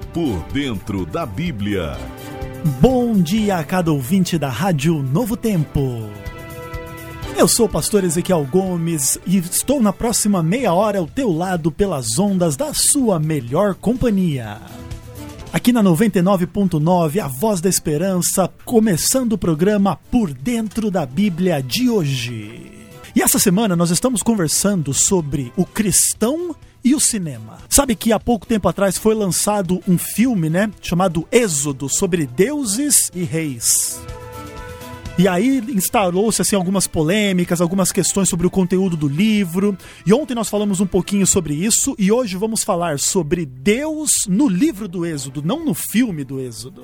Por Dentro da Bíblia. Bom dia a cada ouvinte da Rádio Novo Tempo. Eu sou o pastor Ezequiel Gomes e estou na próxima meia hora ao teu lado pelas ondas da sua melhor companhia. Aqui na 99.9, a Voz da Esperança, começando o programa Por Dentro da Bíblia de hoje. E essa semana nós estamos conversando sobre o cristão e o cinema. Sabe que há pouco tempo atrás foi lançado um filme, chamado Êxodo, sobre deuses e reis. E aí instalou-se algumas polêmicas, algumas questões sobre o conteúdo do livro. E ontem nós falamos um pouquinho sobre isso e hoje vamos falar sobre Deus no livro do Êxodo, não no filme do Êxodo.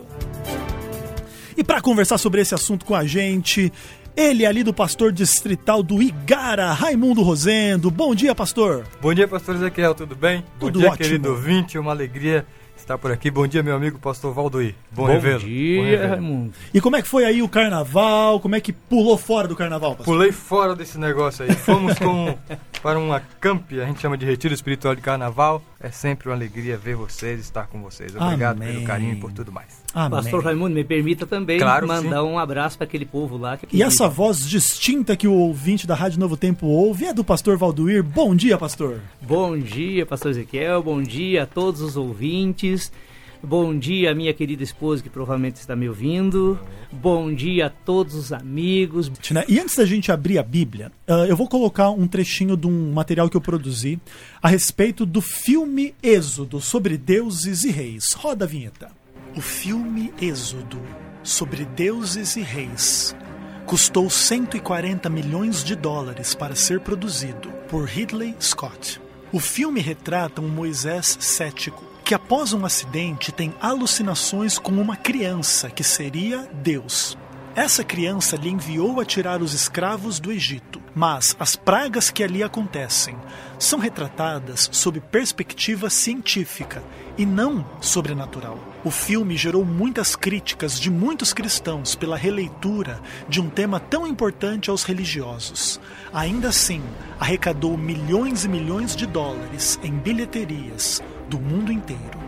E para conversar sobre esse assunto com a gente, ele ali do pastor distrital do Igara, Raimundo Rosendo. Bom dia, pastor. Bom dia, pastor Ezequiel, tudo bem? Tudo Bom dia, ótimo. querido ouvinte, uma alegria estar por aqui. Bom dia, meu amigo pastor Valdoir. Bom dia, Raimundo. E como é que foi aí o carnaval? Como é que pulou fora do carnaval, pastor? Pulei fora desse negócio aí. Fomos para uma camp, a gente chama de retiro espiritual de carnaval. É sempre uma alegria ver vocês, estar com vocês. Obrigado Amém. pelo carinho e por tudo mais. Amém. Pastor Raimundo, me permita também Claro, mandar sim. um abraço para aquele povo lá. E essa voz distinta que o ouvinte da Rádio Novo Tempo ouve é do pastor Valdoir. Bom dia, pastor. Bom dia, pastor Ezequiel, bom dia a todos os ouvintes. Bom dia, minha querida esposa que provavelmente está me ouvindo. Bom dia a todos os amigos. E antes da gente abrir a Bíblia, eu vou colocar um trechinho de um material que eu produzi a respeito do filme Êxodo, sobre deuses e reis. Roda a vinheta. O filme Êxodo, sobre deuses e reis, custou $140 milhões para ser produzido por Ridley Scott. O filme retrata um Moisés cético, que após um acidente tem alucinações com uma criança que seria Deus. Essa criança lhe enviou a tirar os escravos do Egito, mas as pragas que ali acontecem são retratadas sob perspectiva científica e não sobrenatural. O filme gerou muitas críticas de muitos cristãos pela releitura de um tema tão importante aos religiosos. Ainda assim, arrecadou milhões e milhões de dólares em bilheterias do mundo inteiro.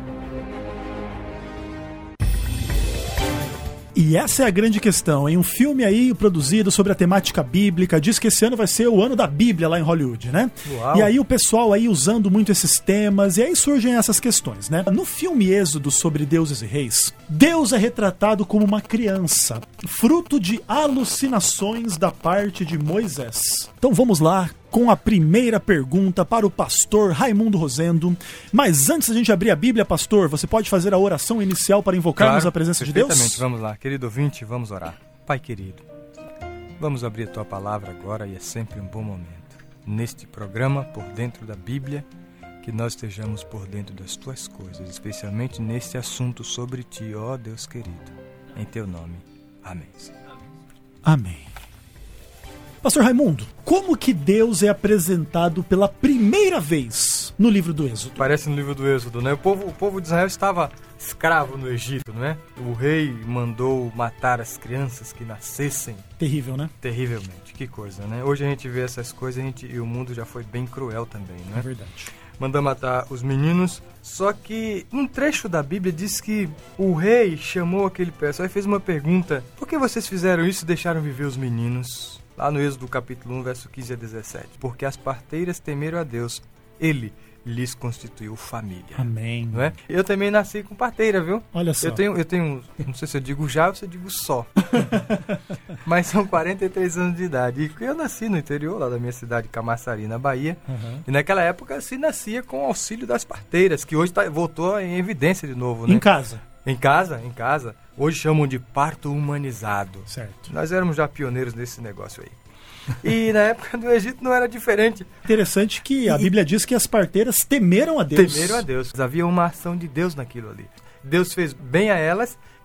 E essa é a grande questão, hein? Um filme aí produzido sobre a temática bíblica, diz que esse ano vai ser o ano da Bíblia lá em Hollywood, né? Uau. E aí o pessoal aí usando muito esses temas, e aí surgem essas questões, né? No filme Êxodo sobre deuses e reis, Deus é retratado como uma criança, fruto de alucinações da parte de Moisés. Então vamos lá com a primeira pergunta para o pastor Raimundo Rosendo. Mas antes da gente abrir a Bíblia, pastor, você pode fazer a oração inicial para invocarmos a presença de Deus? Perfeitamente, vamos lá. Querido ouvinte, vamos orar. Pai querido, vamos abrir a Tua Palavra agora e é sempre um bom momento. Neste programa, Por Dentro da Bíblia, que nós estejamos por dentro das Tuas coisas, especialmente neste assunto sobre Ti, ó Deus querido. Em Teu nome. Amém. Amém. Pastor Raimundo, como que Deus é apresentado pela primeira vez no livro do Êxodo? Parece no livro do Êxodo, né? O povo de Israel estava escravo no Egito, não é? O rei mandou matar as crianças que nascessem. Terrível, né? Terrivelmente, que coisa, né? Hoje a gente vê essas coisas e o mundo já foi bem cruel também, não é? É verdade. Mandou matar os meninos, só que um trecho da Bíblia diz que o rei chamou aquele pessoal e fez uma pergunta: por que vocês fizeram isso e deixaram viver os meninos? Lá no Êxodo capítulo 1, verso 15 a 17. Porque as parteiras temeram a Deus, Ele lhes constituiu família. Amém. Não é? Eu também nasci com parteira, viu? Olha só. Eu tenho, não sei se eu digo já ou se eu digo só. Mas são 43 anos de idade. E eu nasci no interior, lá da minha cidade, Camaçari, na Bahia. Uhum. E naquela época se nascia com o auxílio das parteiras, que hoje voltou em evidência de novo, né? Em casa. Em casa. Hoje chamam de parto humanizado. Certo. Nós éramos já pioneiros nesse negócio aí. E na época do Egito não era diferente. Interessante que a Bíblia diz que as parteiras temeram a Deus. Temeram a Deus. Havia uma ação de Deus naquilo ali. Deus fez bem a elas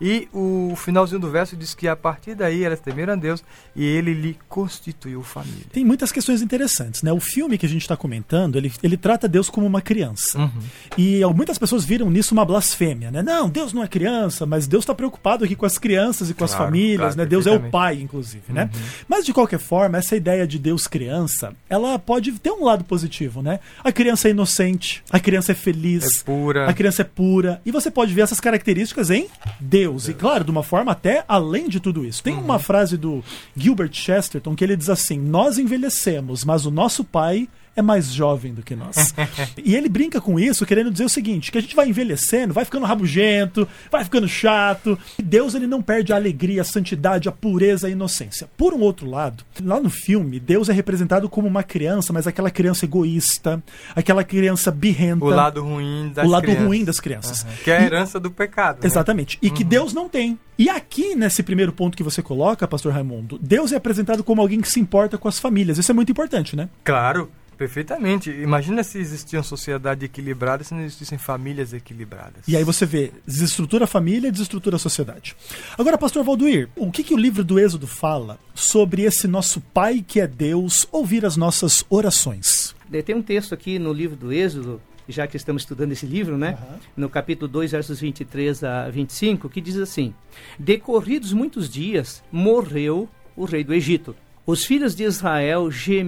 E o finalzinho do verso diz que a partir daí elas temeram a Deus e ele lhe constituiu família. Tem muitas questões interessantes, né? O filme que a gente está comentando, ele trata Deus como uma criança. E muitas pessoas viram nisso uma blasfêmia, né? Não, Deus não é criança, mas Deus está preocupado aqui com as crianças e com as famílias, né? Deus é o pai, inclusive, né? Mas, de qualquer forma, essa ideia de Deus criança, ela pode ter um lado positivo, né? A criança é inocente, a criança é feliz, é pura. A criança é pura, e você pode ver essas características em Deus. E, claro, de uma forma até além de tudo isso. Tem uma frase do Gilbert Chesterton que ele diz assim: nós envelhecemos, mas o nosso pai é mais jovem do que nós. E ele brinca com isso, querendo dizer o seguinte, que a gente vai envelhecendo, vai ficando rabugento, vai ficando chato. E Deus, ele não perde a alegria, a santidade, a pureza, a inocência. Por um outro lado, lá no filme, Deus é representado como uma criança, mas aquela criança egoísta, aquela criança birrenta. O lado ruim das crianças. crianças. Que é a herança do pecado. Né? Exatamente. E que Deus não tem. E aqui, nesse primeiro ponto que você coloca, pastor Raimundo, Deus é apresentado como alguém que se importa com as famílias. Isso é muito importante, né? Claro. Perfeitamente. Imagina se existia uma sociedade equilibrada se não existissem famílias equilibradas. E aí você vê, desestrutura a família e desestrutura a sociedade. Agora, pastor Valdoir, o que o livro do Êxodo fala sobre esse nosso Pai que é Deus ouvir as nossas orações? Tem um texto aqui no livro do Êxodo, já que estamos estudando esse livro, né? No capítulo 2, versos 23 a 25, que diz assim: decorridos muitos dias, morreu o rei do Egito. Os filhos de Israel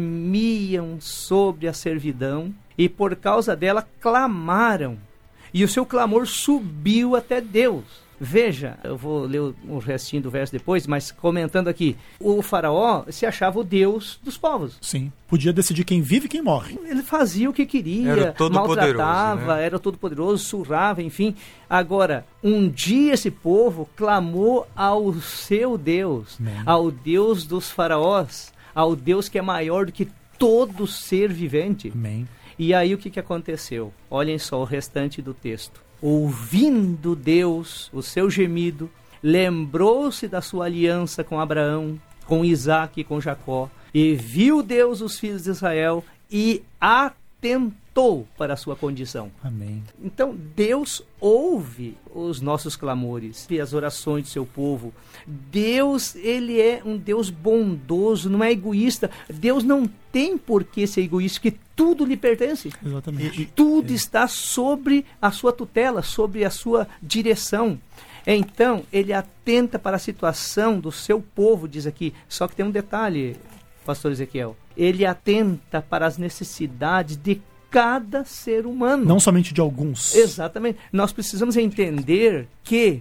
gemiam sobre a servidão e por causa dela clamaram. E o seu clamor subiu até Deus. Veja, eu vou ler o restinho do verso depois, mas comentando aqui, o faraó se achava o Deus dos povos. Sim, podia decidir quem vive e quem morre. Ele fazia o que queria, maltratava, era todo poderoso, surrava, enfim. Agora, um dia esse povo clamou ao seu Deus, ao Deus dos faraós, ao Deus que é maior do que todo ser vivente. Amém. E aí o que aconteceu? Olhem só o restante do texto. Ouvindo Deus o seu gemido, lembrou-se da sua aliança com Abraão, com Isaque e com Jacó, e viu Deus os filhos de Israel e atentou para a sua condição. Amém. Então Deus ouve os nossos clamores e as orações do seu povo. Deus, ele é um Deus bondoso, não é egoísta. Deus não tem por que ser egoísta, porque tudo lhe pertence. Exatamente. E tudo está sobre a sua tutela, sobre a sua direção. Então, ele atenta para a situação do seu povo, diz aqui. Só que tem um detalhe, pastor Ezequiel. Ele atenta para as necessidades de cada ser humano. Não somente de alguns. Exatamente. Nós precisamos entender que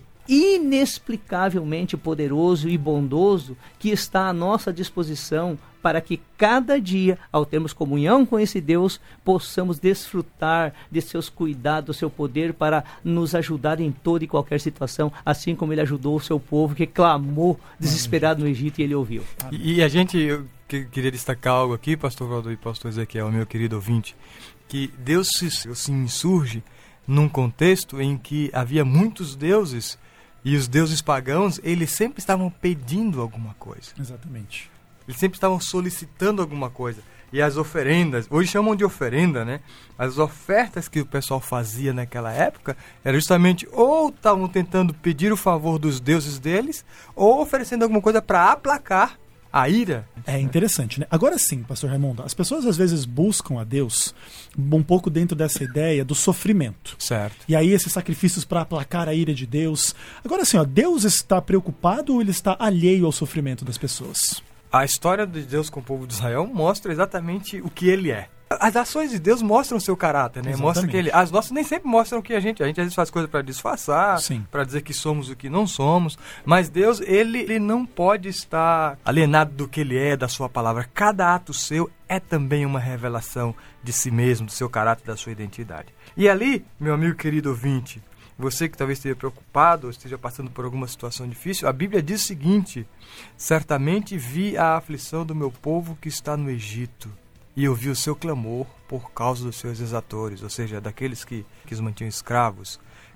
inexplicavelmente poderoso e bondoso que está à nossa disposição para que cada dia, ao termos comunhão com esse Deus, possamos desfrutar de seus cuidados, do seu poder para nos ajudar em toda e qualquer situação, assim como ele ajudou o seu povo que clamou desesperado no Egito e ele ouviu. E a gente, eu queria destacar algo aqui, pastor Valdoir e pastor Ezequiel, meu querido ouvinte, que Deus se insurge num contexto em que havia muitos deuses e os deuses pagãos, eles sempre estavam pedindo alguma coisa. Exatamente. Eles sempre estavam solicitando alguma coisa. E as oferendas, hoje chamam de oferenda, né? As ofertas que o pessoal fazia naquela época era justamente ou estavam tentando pedir o favor dos deuses deles, ou oferecendo alguma coisa para aplacar a ira. É interessante, né? Agora sim, pastor Raimundo, as pessoas às vezes buscam a Deus um pouco dentro dessa ideia do sofrimento. Certo. E aí esses sacrifícios para aplacar a ira de Deus. Agora sim, ó, Deus está preocupado ou ele está alheio ao sofrimento das pessoas? A história de Deus com o povo de Israel mostra exatamente o que ele é. As ações de Deus mostram o seu caráter, né? Mostra que ele, as nossas nem sempre mostram que a gente às vezes faz coisas para disfarçar, para dizer que somos o que não somos, mas Deus, ele não pode estar alienado do que ele é, da sua palavra. Cada ato seu é também uma revelação de si mesmo, do seu caráter, da sua identidade. E ali, meu amigo querido ouvinte, você que talvez esteja preocupado ou esteja passando por alguma situação difícil, a Bíblia diz o seguinte: certamente vi a aflição do meu povo que está no Egito, e ouvi o seu clamor por causa dos seus exatores, ou seja, daqueles que os mantinham escravos.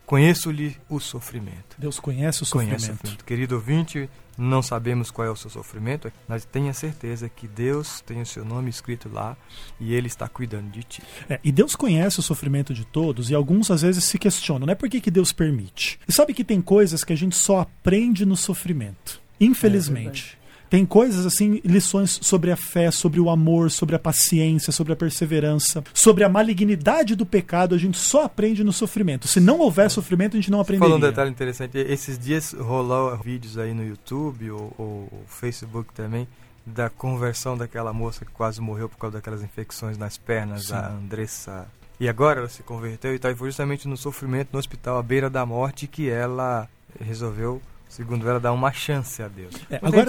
conheço-lhe o sofrimento. Deus conhece o sofrimento. Querido ouvinte, não sabemos qual é o seu sofrimento, mas tenha certeza que Deus tem o seu nome escrito lá e Ele está cuidando de ti. E Deus conhece o sofrimento de todos e alguns às vezes se questionam, né? Por que Deus permite? E sabe que tem coisas que a gente só aprende no sofrimento, infelizmente. Tem coisas assim, lições sobre a fé, sobre o amor, sobre a paciência, sobre a perseverança, sobre a malignidade do pecado, a gente só aprende no sofrimento. Se não houver sofrimento, a gente não aprenderia. Falando um detalhe interessante, esses dias rolou vídeos aí no YouTube ou Facebook também, da conversão daquela moça que quase morreu por causa daquelas infecções nas pernas, sim, a Andressa. E agora ela se converteu e tal, e foi justamente no sofrimento no hospital à beira da morte que ela resolveu, segundo ela, dar uma chance a Deus.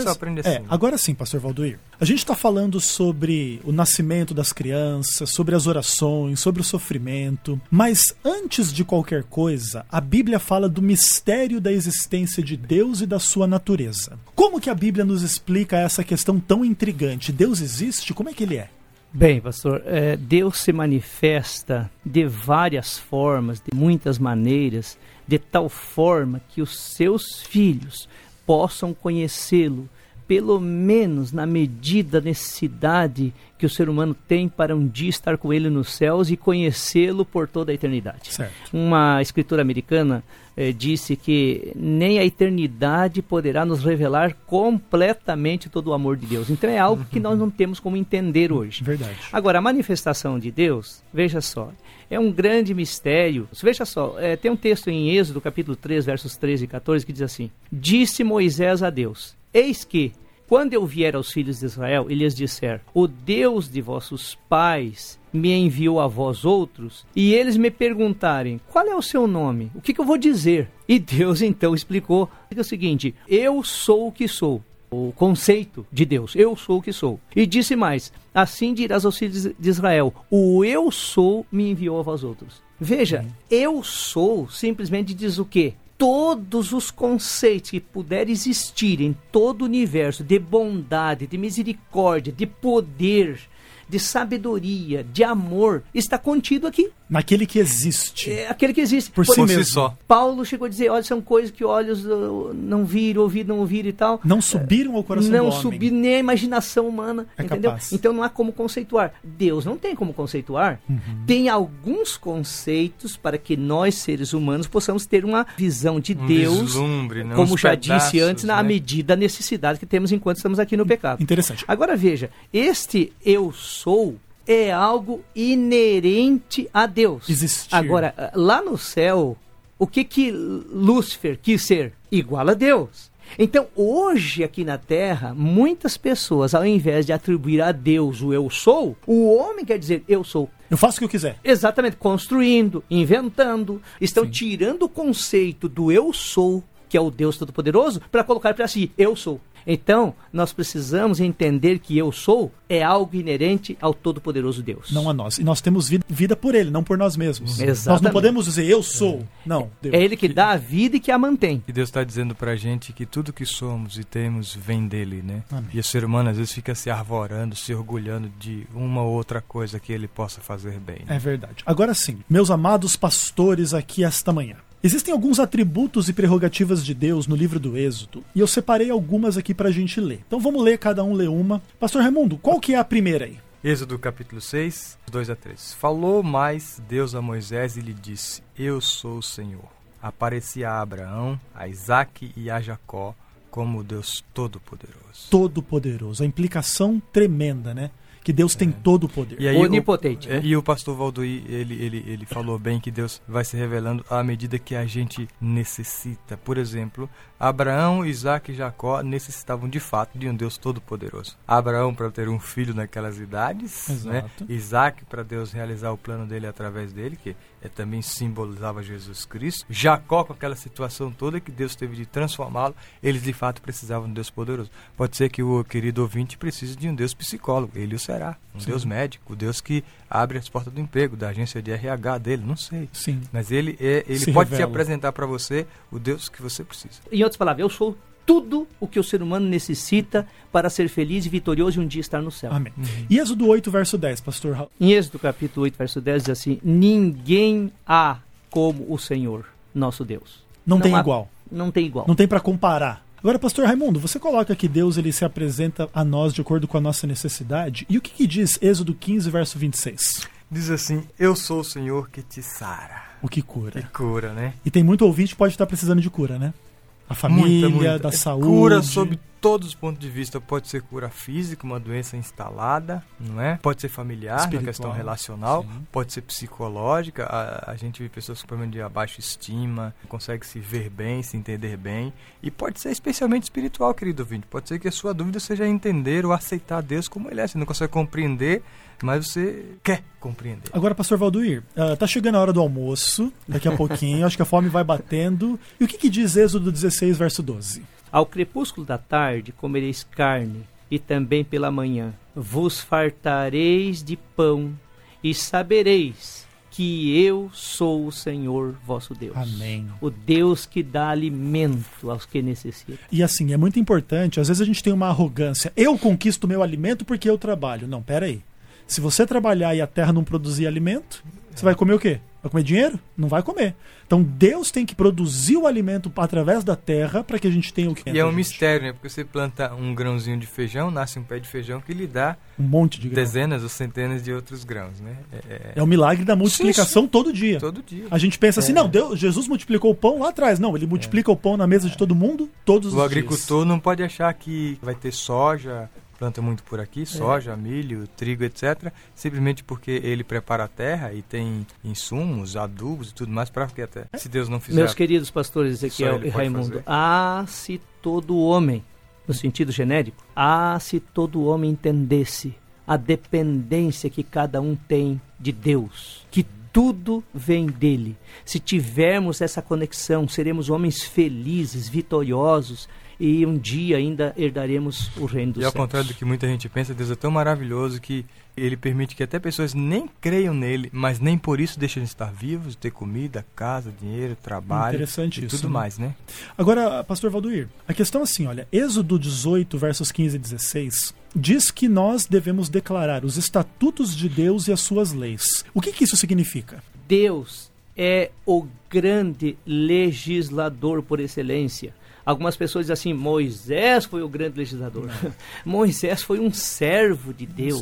Agora sim, pastor Valdoir. A gente está falando sobre o nascimento das crianças, sobre as orações, sobre o sofrimento. Mas antes de qualquer coisa, a Bíblia fala do mistério da existência de Deus e da sua natureza. Como que a Bíblia nos explica essa questão tão intrigante? Deus existe? Como é que ele é? Bem, pastor, Deus se manifesta de várias formas, de muitas maneiras, de tal forma que os seus filhos possam conhecê-lo, pelo menos na medida da necessidade que o ser humano tem para um dia estar com ele nos céus e conhecê-lo por toda a eternidade. Certo. Uma escritora americana disse que nem a eternidade poderá nos revelar completamente todo o amor de Deus. Então é algo que nós não temos como entender hoje. Verdade. Agora, a manifestação de Deus, veja só, é um grande mistério. Veja só, tem um texto em Êxodo, capítulo 3, versos 13 e 14, que diz assim: Disse Moisés a Deus: Eis que, quando eu vier aos filhos de Israel e lhes disser, o Deus de vossos pais me enviou a vós outros, e eles me perguntarem, qual é o seu nome? O que eu vou dizer? E Deus então explicou o seguinte: eu sou o que sou. O conceito de Deus, eu sou o que sou. E disse mais: assim dirás aos filhos de Israel, o eu sou me enviou a vós outros. Veja, eu sou simplesmente diz o quê? Todos os conceitos que puderem existir em todo o universo, de bondade, de misericórdia, de poder, de sabedoria, de amor, está contido aqui. Naquele que existe. Aquele que existe. Por si mesmo. Só. Paulo chegou a dizer, olha, são coisas que olhos não viram, ouvido não ouviram e tal. Não subiram ao coração do homem. Não subiram nem a imaginação humana, entendeu? Capaz. Então não há como conceituar. Deus não tem como conceituar. Tem alguns conceitos para que nós, seres humanos, possamos ter uma visão de Deus, vislumbre, né? como já disse antes, na medida da necessidade que temos enquanto estamos aqui no pecado. Interessante. Agora veja, este eu sou é algo inerente a Deus. Existir. Agora, lá no céu, o que Lúcifer quis ser? Igual a Deus. Então, hoje aqui na Terra, muitas pessoas, ao invés de atribuir a Deus o eu sou, o homem quer dizer eu sou. Eu faço o que eu quiser. Exatamente, construindo, inventando, estão tirando o conceito do eu sou, que é o Deus Todo-Poderoso, para colocar para si, eu sou. Então, nós precisamos entender que eu sou é algo inerente ao Todo-Poderoso Deus. Não a nós. E nós temos vida por Ele, não por nós mesmos. Exatamente. Nós não podemos dizer eu sou. Não. Deus. É Ele que dá a vida e que a mantém. E Deus está dizendo pra gente que tudo que somos e temos vem dele, né? Amém. E o ser humano às vezes fica se arvorando, se orgulhando de uma ou outra coisa que ele possa fazer bem. Né? É verdade. Agora sim, meus amados pastores aqui esta manhã. Existem alguns atributos e prerrogativas de Deus no livro do Êxodo, e eu separei algumas aqui pra gente ler. Então vamos ler, cada um lê uma. Pastor Raimundo, qual que é a primeira aí? Êxodo capítulo 6, 2-3. Falou mais Deus a Moisés e lhe disse: Eu sou o Senhor. Apareci a Abraão, a Isaque e a Jacó como Deus Todo-Poderoso. Todo-Poderoso. A implicação tremenda, né? Que Deus tem todo o poder. E aí, onipotente. E o pastor Valdoir, ele falou bem que Deus vai se revelando à medida que a gente necessita. Por exemplo, Abraão, Isaque e Jacó necessitavam de fato de um Deus todo-poderoso. Abraão para ter um filho naquelas idades, né? Isaque para Deus realizar o plano dele através dele, que também simbolizava Jesus Cristo. Jacó com aquela situação toda que Deus teve de transformá-lo, eles de fato precisavam de um Deus poderoso. Pode ser que o querido ouvinte precise de um Deus psicólogo, ele o será. Um Deus médico, o Deus que abre as portas do emprego, da agência de RH dele, não sei. Sim. Mas ele pode te apresentar para você o Deus que você precisa. Em outras palavras, eu sou tudo o que o ser humano necessita para ser feliz e vitorioso e um dia estar no céu. Amém. E Êxodo 8, verso 10, pastor Raul? Em Êxodo capítulo 8, verso 10, diz assim: ninguém há como o Senhor, nosso Deus. Não tem igual. Não tem igual. Não tem para comparar. Agora, pastor Raimundo, você coloca que Deus ele se apresenta a nós de acordo com a nossa necessidade. E o que diz Êxodo 15, verso 26? Diz assim, eu sou o Senhor que te sara. O que cura. Que cura, né? E tem muito ouvinte que pode estar precisando de cura, né? A família, muita. da saúde. Cura sob todos os pontos de vista. Pode ser cura física, uma doença instalada, não é? Pode ser familiar, espiritual, uma questão relacional. Sim. Pode ser psicológica. A gente vê pessoas com problema de baixa estima, não consegue se ver bem, se entender bem. E pode ser especialmente espiritual, querido ouvinte. Pode ser que a sua dúvida seja entender ou aceitar Deus como Ele é. Você não consegue compreender, mas você quer compreender. Agora, pastor Valduir, tá chegando a hora do almoço, daqui a pouquinho, acho que a fome vai batendo. E o que diz Êxodo 16, verso 12? Ao crepúsculo da tarde comereis carne, e também pela manhã vos fartareis de pão, e sabereis que eu sou o Senhor vosso Deus. Amém. O Deus que dá alimento aos que necessitam. E assim, é muito importante, às vezes a gente tem uma arrogância. Eu conquisto meu alimento porque eu trabalho. Não, pera aí. Se você trabalhar e a terra não produzir alimento, você vai comer o quê? Vai comer dinheiro? Não vai comer. Então Deus tem que produzir o alimento através da terra para que a gente tenha o que. E é um mistério, né? Porque você planta um grãozinho de feijão, nasce um pé de feijão que lhe dá um monte de grãos. Dezenas ou centenas de outros grãos, né? É o milagre da multiplicação todo dia. Todo dia. A gente pensa assim, não, Jesus multiplicou o pão lá atrás. Não, ele multiplica o pão na mesa de todo mundo todos os dias. O agricultor não pode achar que vai ter soja, planta muito por aqui, soja, milho, trigo, etc. Simplesmente porque ele prepara a terra e tem insumos, adubos e tudo mais para que até, se Deus não fizer... Meus queridos pastores Ezequiel e Raimundo, se todo homem, no sentido genérico, se todo homem entendesse a dependência que cada um tem de Deus, que tudo vem dele. Se tivermos essa conexão, seremos homens felizes, vitoriosos, e um dia ainda herdaremos o reino dos céus. E ao contrário do que muita gente pensa, Deus é tão maravilhoso que Ele permite que até pessoas nem creiam nele, mas nem por isso deixam de estar vivos, ter comida, casa, dinheiro, trabalho. Interessante e isso, tudo mais, né? Agora, pastor Valduir, a questão é assim, olha, Êxodo 18, versos 15 e 16, diz que nós devemos declarar os estatutos de Deus e as suas leis. O que isso significa? Deus é o grande legislador por excelência. Algumas pessoas dizem assim, Moisés foi o grande legislador. Moisés foi um servo de Deus.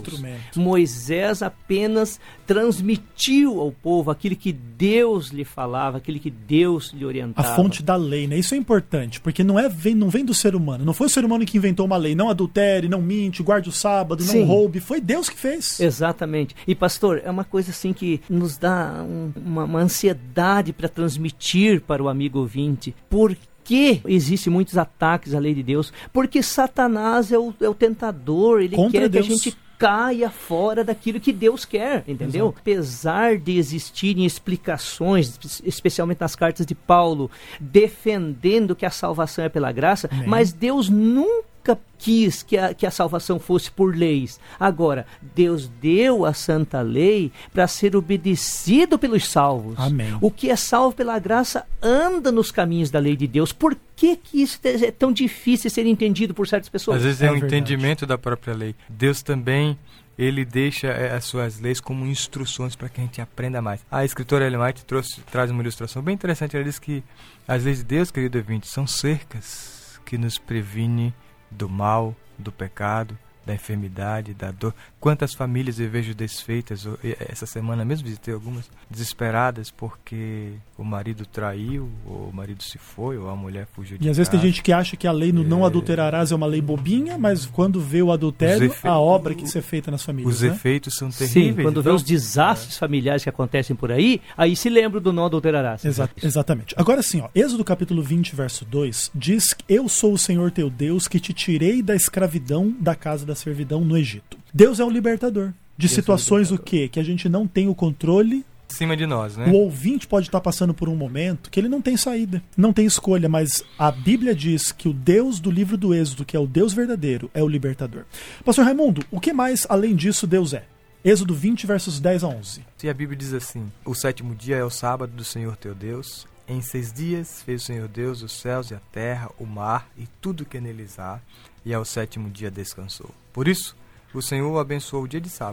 Moisés apenas transmitiu ao povo aquilo que Deus lhe falava, aquilo que Deus lhe orientava. A fonte da lei, né? Isso é importante, porque não vem do ser humano. Não foi o ser humano que inventou uma lei. Não adultere, não mente, guarde o sábado, não roube. Foi Deus que fez. Exatamente. E pastor, é uma coisa assim que nos dá uma ansiedade para transmitir para o amigo ouvinte. Por que existem muitos ataques à lei de Deus? Porque Satanás é o tentador, ele quer que a gente caia fora daquilo que Deus quer, entendeu? Exato. Apesar de existirem explicações, especialmente nas cartas de Paulo, defendendo que a salvação é pela graça, mas Deus nunca quis que a salvação fosse por leis. Agora, Deus deu a santa lei para ser obedecido pelos salvos. Amém. O que é salvo pela graça anda nos caminhos da lei de Deus. Por que isso é tão difícil de ser entendido por certas pessoas? Às vezes é um entendimento da própria lei. Deus também, ele deixa as suas leis como instruções para que a gente aprenda mais. A escritora Ellen White traz uma ilustração bem interessante. Ela diz que as leis de Deus, querido ouvinte, são cercas que nos previnem do mal, do pecado, da enfermidade, da dor. Quantas famílias eu vejo desfeitas, essa semana mesmo visitei algumas, desesperadas porque o marido traiu, ou o marido se foi, ou a mulher fugiu de casa. E às vezes tem gente que acha que a lei não adulterarás é uma lei bobinha, mas quando vê o adultério, a obra que isso é feita nas famílias. Os efeitos são terríveis. Sim, quando vê os desastres familiares que acontecem por aí se lembra do não adulterarás. Exatamente. Agora sim, Êxodo capítulo 20, verso 2, diz que eu sou o Senhor teu Deus que te tirei da escravidão da casa da servidão no Egito. Deus é o libertador de situações o quê? Que a gente não tem o controle acima de nós, né? O ouvinte pode estar passando por um momento que ele não tem saída, não tem escolha, mas a Bíblia diz que o Deus do livro do Êxodo, que é o Deus verdadeiro, é o libertador. Pastor Raimundo, o que mais além disso Deus é? Êxodo 20, versos 10 a 11. E a Bíblia diz assim, o 7º dia é o sábado do Senhor teu Deus. Em 6 dias fez o Senhor Deus os céus e a terra, o mar e tudo que neles há, e ao 7º dia descansou. Por isso, o Senhor abençoou o dia de sábado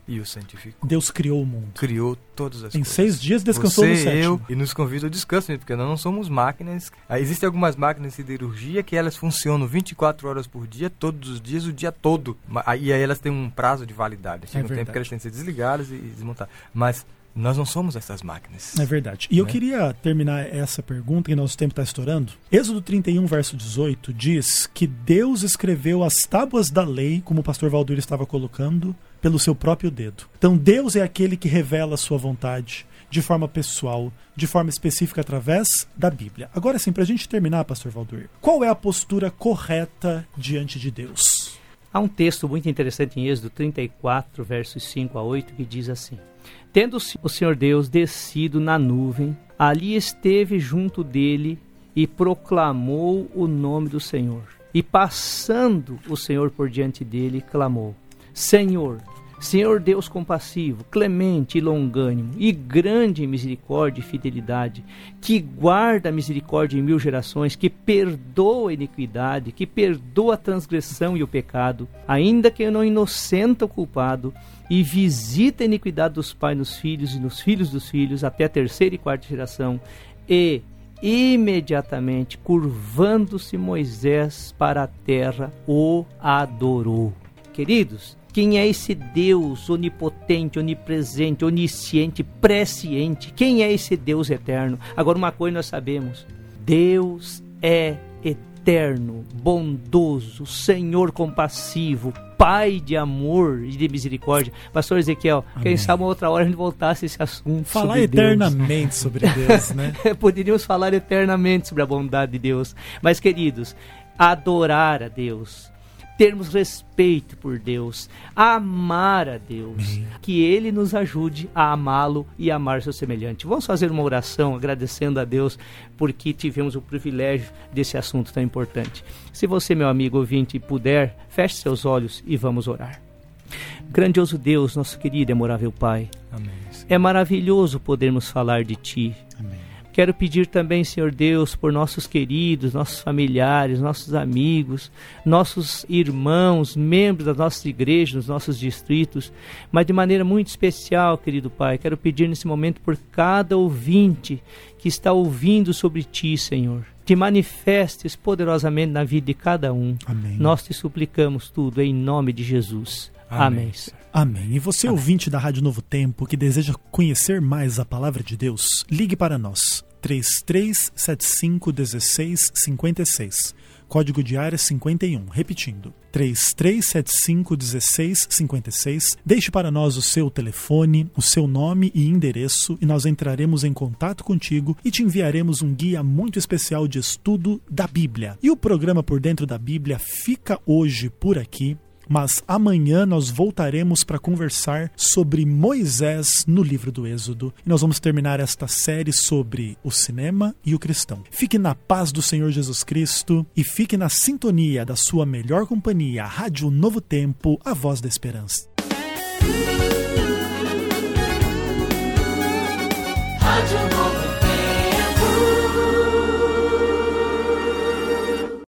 e o santificou. Deus criou o mundo. Criou todas as Em coisas. 6 dias descansou no sétimo. Eu, e nos convida ao descanso, porque nós não somos máquinas. Existem algumas máquinas de siderurgia que elas funcionam 24 horas por dia, todos os dias, o dia todo. E aí elas têm um prazo de validade. Chega um tempo que elas têm que ser desligadas e desmontadas. Mas nós não somos essas máquinas. É verdade. E eu queria terminar essa pergunta, que nosso tempo está estourando. Êxodo 31, verso 18, diz que Deus escreveu as tábuas da lei, como o pastor Valdir estava colocando, pelo seu próprio dedo. Então Deus é aquele que revela a sua vontade de forma pessoal, de forma específica através da Bíblia. Agora sim, para a gente terminar, pastor Valdir, qual é a postura correta diante de Deus? Há um texto muito interessante em Êxodo 34, versos 5 a 8, que diz assim: Tendo o Senhor Deus descido na nuvem, ali esteve junto dele e proclamou o nome do Senhor. E passando o Senhor por diante dele, clamou: Senhor, Senhor Deus compassivo, clemente e longânimo, e grande em misericórdia e fidelidade, que guarda a misericórdia em 1000 gerações, que perdoa a iniquidade, que perdoa a transgressão e o pecado, ainda que não inocenta o culpado, e visita a iniquidade dos pais nos filhos e nos filhos dos filhos, até a 3ª e 4ª geração, e imediatamente, curvando-se Moisés para a terra, o adorou. Queridos, quem é esse Deus onipotente, onipresente, onisciente, presciente? Quem é esse Deus eterno? Agora, uma coisa nós sabemos: Deus é eterno, bondoso, Senhor compassivo, Pai de amor e de misericórdia. Pastor Ezequiel, amém. Quem sabe uma outra hora a gente voltasse a esse assunto. Falar eternamente Deus. Sobre Deus, né? Poderíamos falar eternamente sobre a bondade de Deus. Mas, queridos, adorar a Deus, termos respeito por Deus, amar a Deus, que Ele nos ajude a amá-lo e amar seu semelhante. Vamos fazer uma oração agradecendo a Deus porque tivemos o privilégio desse assunto tão importante. Se você, meu amigo ouvinte, puder, feche seus olhos e vamos orar. Grandioso Deus, nosso querido e amorável Pai, amém. É maravilhoso podermos falar de Ti. Amém. Quero pedir também, Senhor Deus, por nossos queridos, nossos familiares, nossos amigos, nossos irmãos, membros das nossas igrejas, dos nossos distritos, mas de maneira muito especial, querido Pai, quero pedir nesse momento por cada ouvinte que está ouvindo sobre Ti, Senhor. Te manifestes poderosamente na vida de cada um. Amém. Nós te suplicamos tudo em nome de Jesus. Amém. Amém. E você, ouvinte da Rádio Novo Tempo, que deseja conhecer mais a Palavra de Deus, ligue para nós. 3375-1656. Código de área 51. Repetindo. 3375-1656. Deixe para nós o seu telefone, o seu nome e endereço e nós entraremos em contato contigo e te enviaremos um guia muito especial de estudo da Bíblia. E o programa Por Dentro da Bíblia fica hoje por aqui. Mas amanhã nós voltaremos para conversar sobre Moisés no livro do Êxodo. E nós vamos terminar esta série sobre o cinema e o cristão. Fique na paz do Senhor Jesus Cristo e fique na sintonia da sua melhor companhia, a Rádio Novo Tempo, a voz da esperança.